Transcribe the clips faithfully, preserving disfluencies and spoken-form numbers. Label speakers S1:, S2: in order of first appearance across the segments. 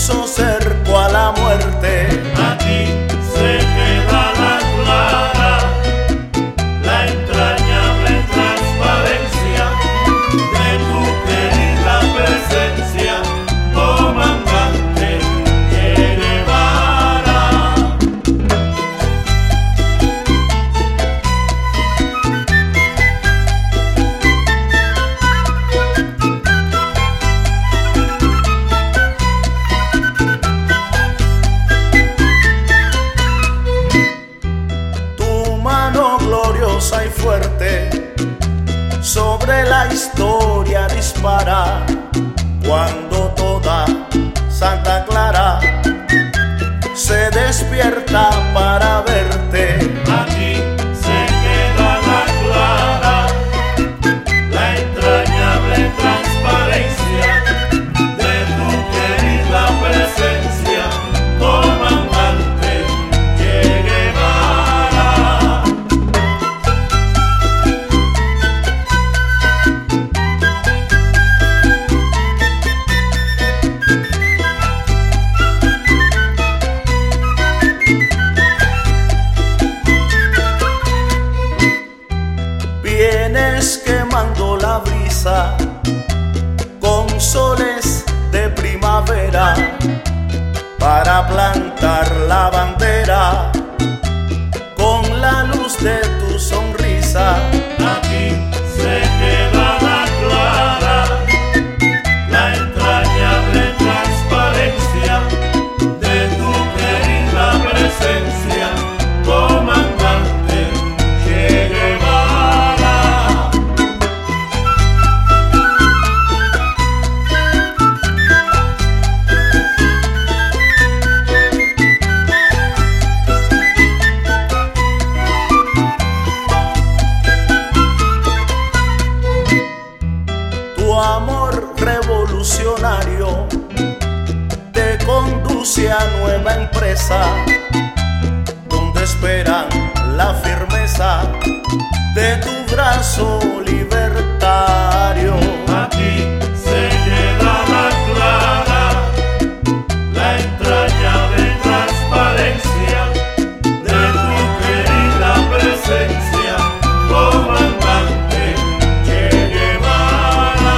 S1: puso cerco a la muerte.
S2: Aquí se queda la clara, la entrañable transparencia de tu querida presencia, comandante Che Guevara.
S1: Tu mano gloriosa y fuerte sobre la historia dispara, cuando toda Santa Clara se despierta para verte.
S2: Aquí se queda la clara, la entrañable transparencia de tu querida presencia, comandante Che Guevara.
S1: Vienes quemando la brisa con soles de primavera para plantar la bandera con la luz de tu sonrisa.
S2: Aquí se queda la clara, la entrañable transparencia de tu querida presencia, comandante Che Guevara.
S1: Tu amor revolucionario te conduce a nueva empresa, donde esperan la firmeza de tu brazo libertario.
S2: Aquí se queda la clara, la entrañable transparencia de tu querida presencia, comandante Che Guevara.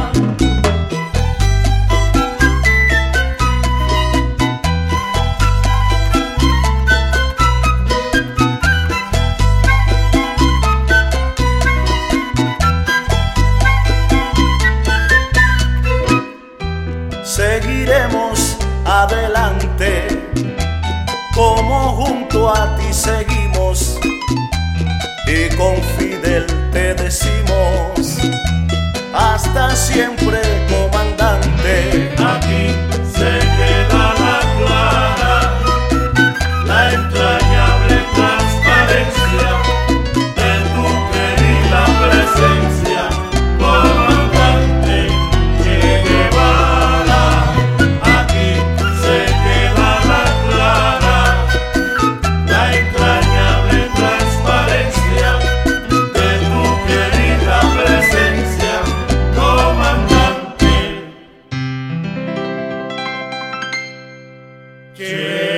S1: Seguiremos adelante, como junto a ti seguimos, y con Fidel te decimos, hasta siempre, comandante.
S2: Aquí se queda la clara, la entrañable transparencia de tu querida presencia, comandante Che Guevara. Aquí se queda la clara, la entrañable transparencia de tu querida presencia, comandante Che